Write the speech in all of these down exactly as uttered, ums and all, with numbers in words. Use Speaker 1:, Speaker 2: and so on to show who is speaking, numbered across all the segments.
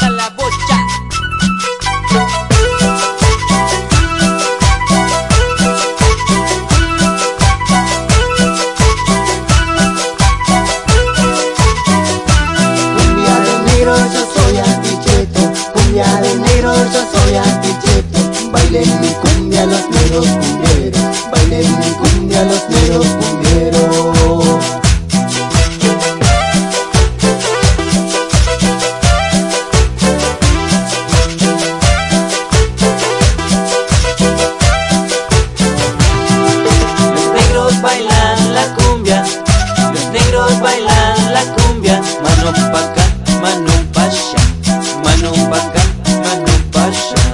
Speaker 1: suelta la bocha.
Speaker 2: Cumbia de negro, yo soy anticheto. Cumbia de negro, yo soy anticheto. Bailen mi cumbia los negros cumbieros. Bailen mi cumbia los negros cumbieros.
Speaker 1: Bailan la cumbia, los negros bailan la cumbia. Mano pa' acá, mano pa' allá, mano pa' acá, mano pa' allá.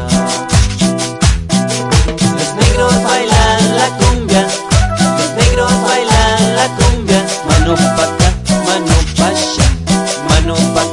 Speaker 1: Los negros bailan la cumbia, los negros bailan la cumbia. Mano pa' acá, mano pa' allá, mano pa'